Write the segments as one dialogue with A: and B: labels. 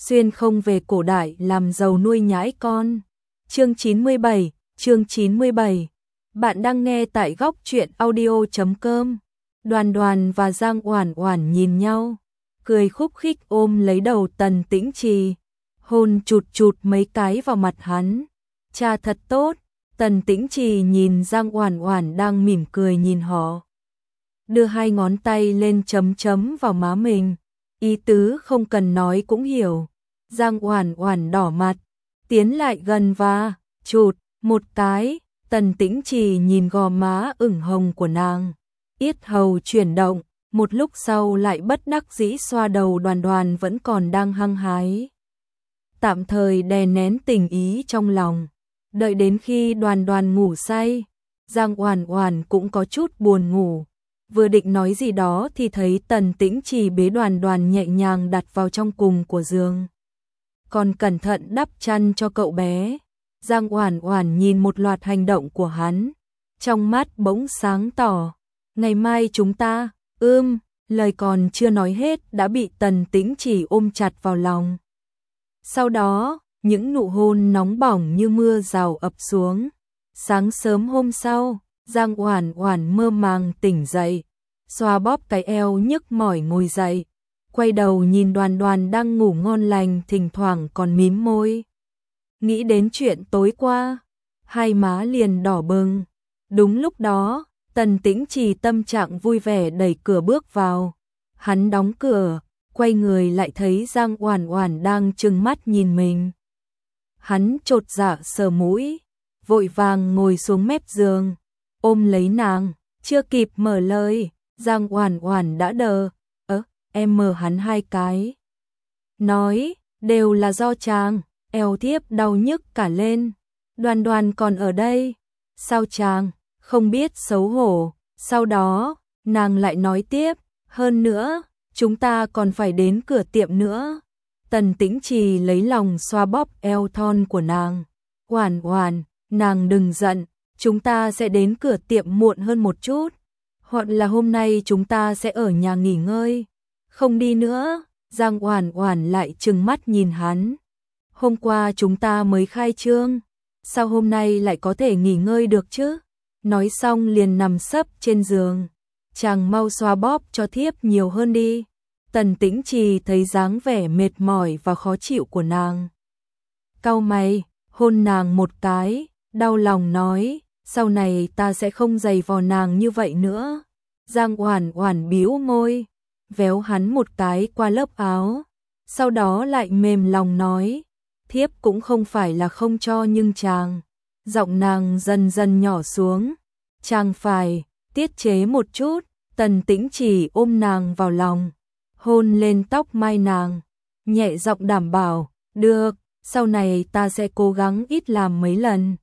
A: xuyên không về cổ đại làm giàu nuôi nhãi con. Chương 97. Bạn đang nghe tại góc truyện audio.com. Đoàn Đoàn và Giang Oản Oản nhìn nhau, cười khúc khích ôm lấy đầu Tần Tĩnh Trì, hôn chụt chụt mấy cái vào mặt hắn. Cha thật tốt. Tần Tĩnh Trì nhìn Giang Oản Oản đang mỉm cười nhìn họ, đưa hai ngón tay lên chấm chấm vào má mình, ý tứ không cần nói cũng hiểu. Giang Oản Oản đỏ mặt, tiến lại gần và chụt một cái. Tần Tĩnh Trì nhìn gò má ửng hồng của nàng, yết hầu chuyển động, một lúc sau lại bất đắc dĩ xoa đầu Đoàn Đoàn vẫn còn đang hăng hái, tạm thời đè nén tình ý trong lòng. Đợi đến khi Đoàn Đoàn ngủ say, Giang Oản Oản cũng có chút buồn ngủ, vừa định nói gì đó thì thấy Tần Tĩnh Trì bế Đoàn Đoàn nhẹ nhàng đặt vào trong cùng của giường, còn cẩn thận đắp chăn cho cậu bé. Giang Oản Oản nhìn một loạt hành động của hắn, trong mắt bỗng sáng tỏ. Ngày mai chúng ta, lời còn chưa nói hết đã bị Tần Tĩnh Trì ôm chặt vào lòng. Sau đó, những nụ hôn nóng bỏng như mưa rào ập xuống. Sáng sớm hôm sau, Giang Oản Oản mơ màng tỉnh dậy, xoa bóp cái eo nhức mỏi ngồi dậy, quay đầu nhìn Đoàn Đoàn đang ngủ ngon lành, thỉnh thoảng còn mím môi. Nghĩ đến chuyện tối qua, hai má liền đỏ bừng. Đúng lúc đó, Tần Tĩnh Trì tâm trạng vui vẻ đẩy cửa bước vào. Hắn đóng cửa, quay người lại thấy Giang Oản Oản đang trừng mắt nhìn mình. Hắn chột dạ sờ mũi, vội vàng ngồi xuống mép giường, ôm lấy nàng, chưa kịp mở lời, Giang Oản Oản đã đờ, em mở hắn hai cái. Nói, đều là do chàng, eo thiếp đau nhức cả lên. Đoàn Đoàn còn ở đây, sao chàng không biết xấu hổ. Sau đó, nàng lại nói tiếp, hơn nữa, chúng ta còn phải đến cửa tiệm nữa. Tần Tĩnh Trì lấy lòng xoa bóp eo thon của nàng. Oản Oản, nàng đừng giận, chúng ta sẽ đến cửa tiệm muộn hơn một chút, hoặc là hôm nay chúng ta sẽ ở nhà nghỉ ngơi, không đi nữa. Giang Oản Oản lại trừng mắt nhìn hắn. Hôm qua chúng ta mới khai trương, sao hôm nay lại có thể nghỉ ngơi được chứ? Nói xong liền nằm sấp trên giường. Chàng mau xoa bóp cho thiếp nhiều hơn đi. Tần Tĩnh Trì thấy dáng vẻ mệt mỏi và khó chịu của nàng, cau mày, hôn nàng một cái, đau lòng nói, sau này ta sẽ không giày vò nàng như vậy nữa. Giang Oản Oản bĩu môi, véo hắn một cái qua lớp áo, sau đó lại mềm lòng nói, thiếp cũng không phải là không cho nhưng chàng. Giọng nàng dần dần nhỏ xuống, chàng phải tiết chế một chút. Tần Tĩnh Trì ôm nàng vào lòng, hôn lên tóc mai nàng, nhẹ giọng đảm bảo, được, sau này ta sẽ cố gắng ít làm mấy lần.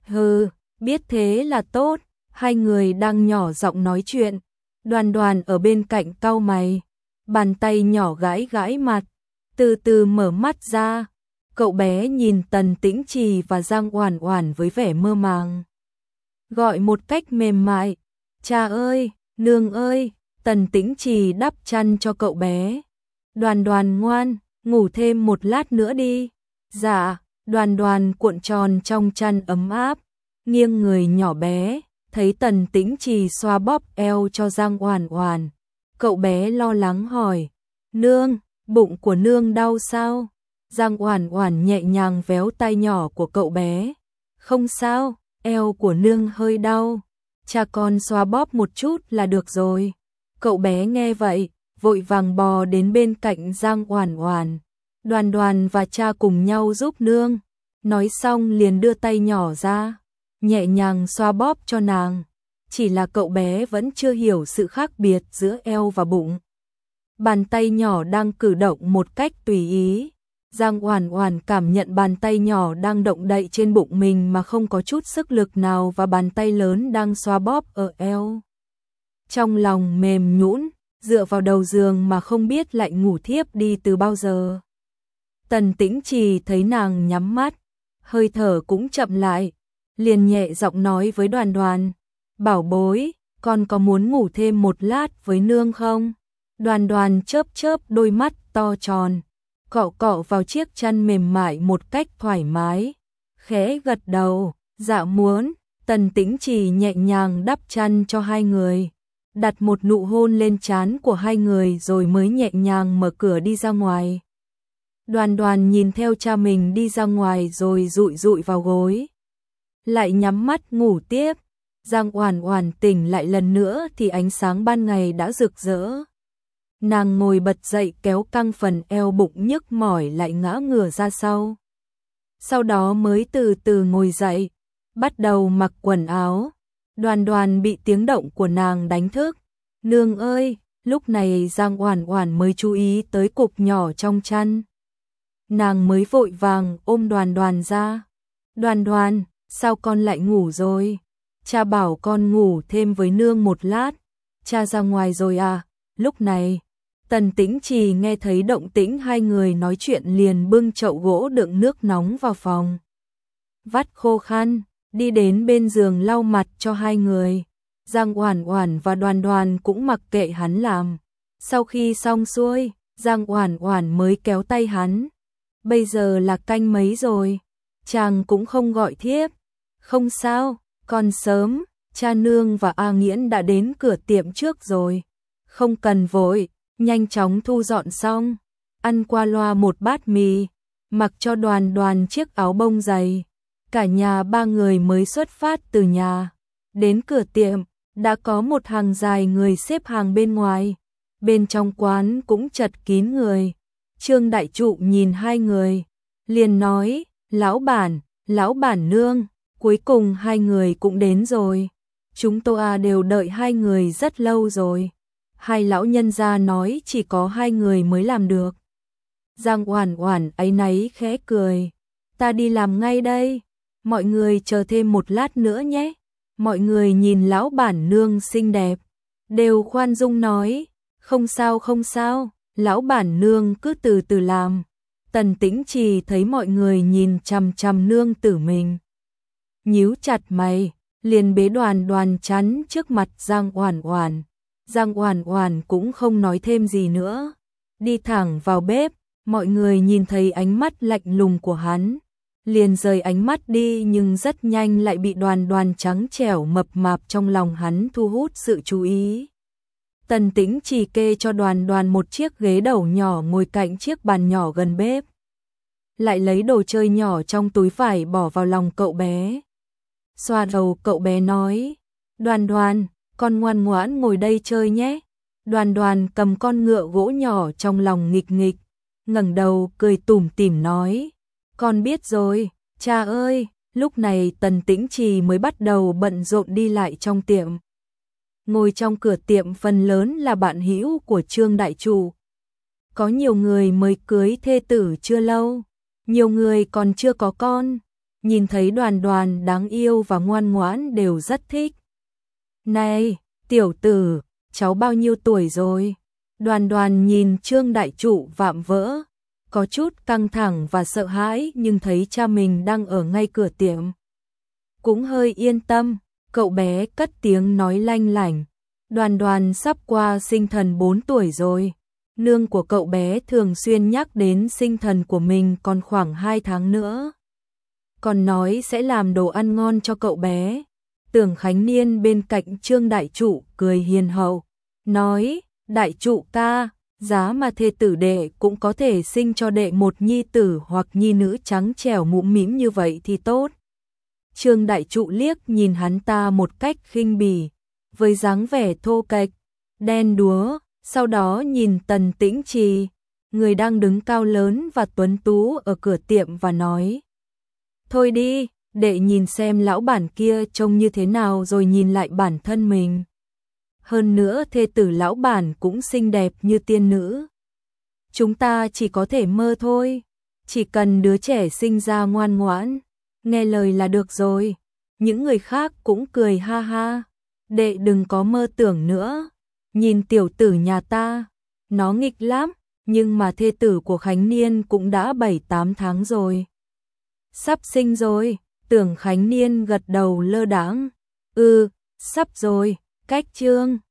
A: Biết thế là tốt. Hai người đang nhỏ giọng nói chuyện, Đoàn Đoàn ở bên cạnh cau mày, bàn tay nhỏ gãi gãi mặt, từ từ mở mắt ra. Cậu bé nhìn Tần Tĩnh Trì và Giang Oản Oản với vẻ mơ màng, gọi một cách mềm mại, cha ơi, nương ơi. Tần Tĩnh Trì đắp chăn cho cậu bé. Đoàn Đoàn ngoan, ngủ thêm một lát nữa đi. Dạ. Đoàn Đoàn cuộn tròn trong chăn ấm áp, nghiêng người nhỏ bé, thấy Tần Tĩnh Trì xoa bóp eo cho Giang Oản Oản. Cậu bé lo lắng hỏi, nương, bụng của nương đau sao? Giang Oản Oản nhẹ nhàng véo tay nhỏ của cậu bé. Không sao, eo của nương hơi đau, cha con xoa bóp một chút là được rồi. Cậu bé nghe vậy, vội vàng bò đến bên cạnh Giang Oản Oản. Đoàn Đoàn và cha cùng nhau giúp nương. Nói xong liền đưa tay nhỏ ra, nhẹ nhàng xoa bóp cho nàng. Chỉ là cậu bé vẫn chưa hiểu sự khác biệt giữa eo và bụng. Bàn tay nhỏ đang cử động một cách tùy ý. Giang Oản Oản cảm nhận bàn tay nhỏ đang động đậy trên bụng mình mà không có chút sức lực nào, và bàn tay lớn đang xoa bóp ở eo. Trong lòng mềm nhũn, dựa vào đầu giường mà không biết lại ngủ thiếp đi từ bao giờ. Tần Tĩnh Trì thấy nàng nhắm mắt, hơi thở cũng chậm lại, liền nhẹ giọng nói với Đoàn Đoàn, bảo bối, con có muốn ngủ thêm một lát với nương không? Đoàn Đoàn chớp chớp đôi mắt to tròn, cọ cọ vào chiếc chăn mềm mại một cách thoải mái, khẽ gật đầu, dạ muốn. Tần Tĩnh Trì nhẹ nhàng đắp chăn cho hai người, đặt một nụ hôn lên trán của hai người rồi mới nhẹ nhàng mở cửa đi ra ngoài. Đoàn Đoàn nhìn theo cha mình đi ra ngoài rồi dụi dụi vào gối, lại nhắm mắt ngủ tiếp. Giang Oản Oản tỉnh lại lần nữa thì ánh sáng ban ngày đã rực rỡ. Nàng ngồi bật dậy kéo căng phần eo, bụng nhức mỏi lại ngã ngửa ra sau. Sau đó mới từ từ ngồi dậy, bắt đầu mặc quần áo. Đoàn Đoàn bị tiếng động của nàng đánh thức. Nương ơi, lúc này Giang Oản Oản mới chú ý tới cục nhỏ trong chăn. Nàng mới vội vàng ôm Đoàn Đoàn ra. Đoàn Đoàn, sao con lại ngủ rồi? Cha bảo con ngủ thêm với nương một lát. Cha ra ngoài rồi à? Lúc này, Tần Tĩnh Trì nghe thấy động tĩnh hai người nói chuyện liền bưng chậu gỗ đựng nước nóng vào phòng. Vắt khô khăn, đi đến bên giường lau mặt cho hai người. Giang Oản Oản và Đoàn Đoàn cũng mặc kệ hắn làm. Sau khi xong xuôi, Giang Oản Oản mới kéo tay hắn. Bây giờ là canh mấy rồi? Chàng cũng không gọi thiếp. Không sao, còn sớm, cha nương và A Nghiễn đã đến cửa tiệm trước rồi. Không cần vội, nhanh chóng thu dọn xong. Ăn qua loa một bát mì, mặc cho Đoàn Đoàn chiếc áo bông dày. Cả nhà ba người mới xuất phát từ nhà. Đến cửa tiệm, đã có một hàng dài người xếp hàng bên ngoài. Bên trong quán cũng chật kín người. Trương Đại Trụ nhìn hai người, liền nói, lão bản nương, cuối cùng hai người cũng đến rồi. Chúng tôi đều đợi hai người rất lâu rồi. Hai lão nhân gia nói chỉ có hai người mới làm được. Giang Oản Oản áy náy khẽ cười, ta đi làm ngay đây, mọi người chờ thêm một lát nữa nhé. Mọi người nhìn lão bản nương xinh đẹp, đều khoan dung nói, không sao, lão bản nương cứ từ từ làm. Tần Tĩnh Trì thấy mọi người nhìn chằm chằm nương tử mình, nhíu chặt mày, liền bế Đoàn Đoàn chắn trước mặt Giang Oản Oản. Giang Oản Oản cũng không nói thêm gì nữa, đi thẳng vào bếp. Mọi người nhìn thấy ánh mắt lạnh lùng của hắn, liền rời ánh mắt đi, nhưng rất nhanh lại bị Đoàn Đoàn trắng trẻo mập mạp trong lòng hắn thu hút sự chú ý. Tần Tĩnh Trì kê cho Đoàn Đoàn một chiếc ghế đầu nhỏ ngồi cạnh chiếc bàn nhỏ gần bếp, lại lấy đồ chơi nhỏ trong túi vải bỏ vào lòng cậu bé. Xoa đầu cậu bé nói, Đoàn Đoàn, con ngoan ngoãn ngồi đây chơi nhé. Đoàn Đoàn cầm con ngựa gỗ nhỏ trong lòng nghịch nghịch, ngẩng đầu cười tủm tỉm nói, con biết rồi, cha ơi. Lúc này Tần Tĩnh Trì mới bắt đầu bận rộn đi lại trong tiệm. Ngồi trong cửa tiệm phần lớn là bạn hữu của Trương Đại Trụ. Có nhiều người mới cưới thê tử chưa lâu, nhiều người còn chưa có con. Nhìn thấy Đoàn Đoàn đáng yêu và ngoan ngoãn đều rất thích. Này, tiểu tử, cháu bao nhiêu tuổi rồi? Đoàn Đoàn nhìn Trương Đại Trụ vạm vỡ, có chút căng thẳng và sợ hãi, nhưng thấy cha mình đang ở ngay cửa tiệm, cũng hơi yên tâm. Cậu bé cất tiếng nói lanh lảnh, Đoàn Đoàn sắp qua sinh thần 4 tuổi rồi. Nương của cậu bé thường xuyên nhắc đến sinh thần của mình còn khoảng 2 tháng nữa, còn nói sẽ làm đồ ăn ngon cho cậu bé. Tưởng Khánh Niên bên cạnh Trương Đại Trụ cười hiền hậu, nói, Đại Trụ ca, giá mà thê tử đệ cũng có thể sinh cho đệ một nhi tử hoặc nhi nữ trắng trẻo mũm mĩm như vậy thì tốt. Trương Đại Trụ liếc nhìn hắn ta một cách khinh bỉ, với dáng vẻ thô kệch, đen đúa, sau đó nhìn Tần Tĩnh Trì, người đang đứng cao lớn và tuấn tú ở cửa tiệm và nói, thôi đi, đệ nhìn xem lão bản kia trông như thế nào rồi nhìn lại bản thân mình. Hơn nữa thê tử lão bản cũng xinh đẹp như tiên nữ. Chúng ta chỉ có thể mơ thôi, chỉ cần đứa trẻ sinh ra ngoan ngoãn, nghe lời là được rồi. Những người khác cũng cười ha ha, đệ đừng có mơ tưởng nữa. Nhìn tiểu tử nhà ta, nó nghịch lắm, nhưng mà thê tử của Khánh Niên cũng đã 7-8 tháng rồi. Sắp sinh rồi. Tưởng Khánh Niên gật đầu lơ đãng, sắp rồi, cách Trương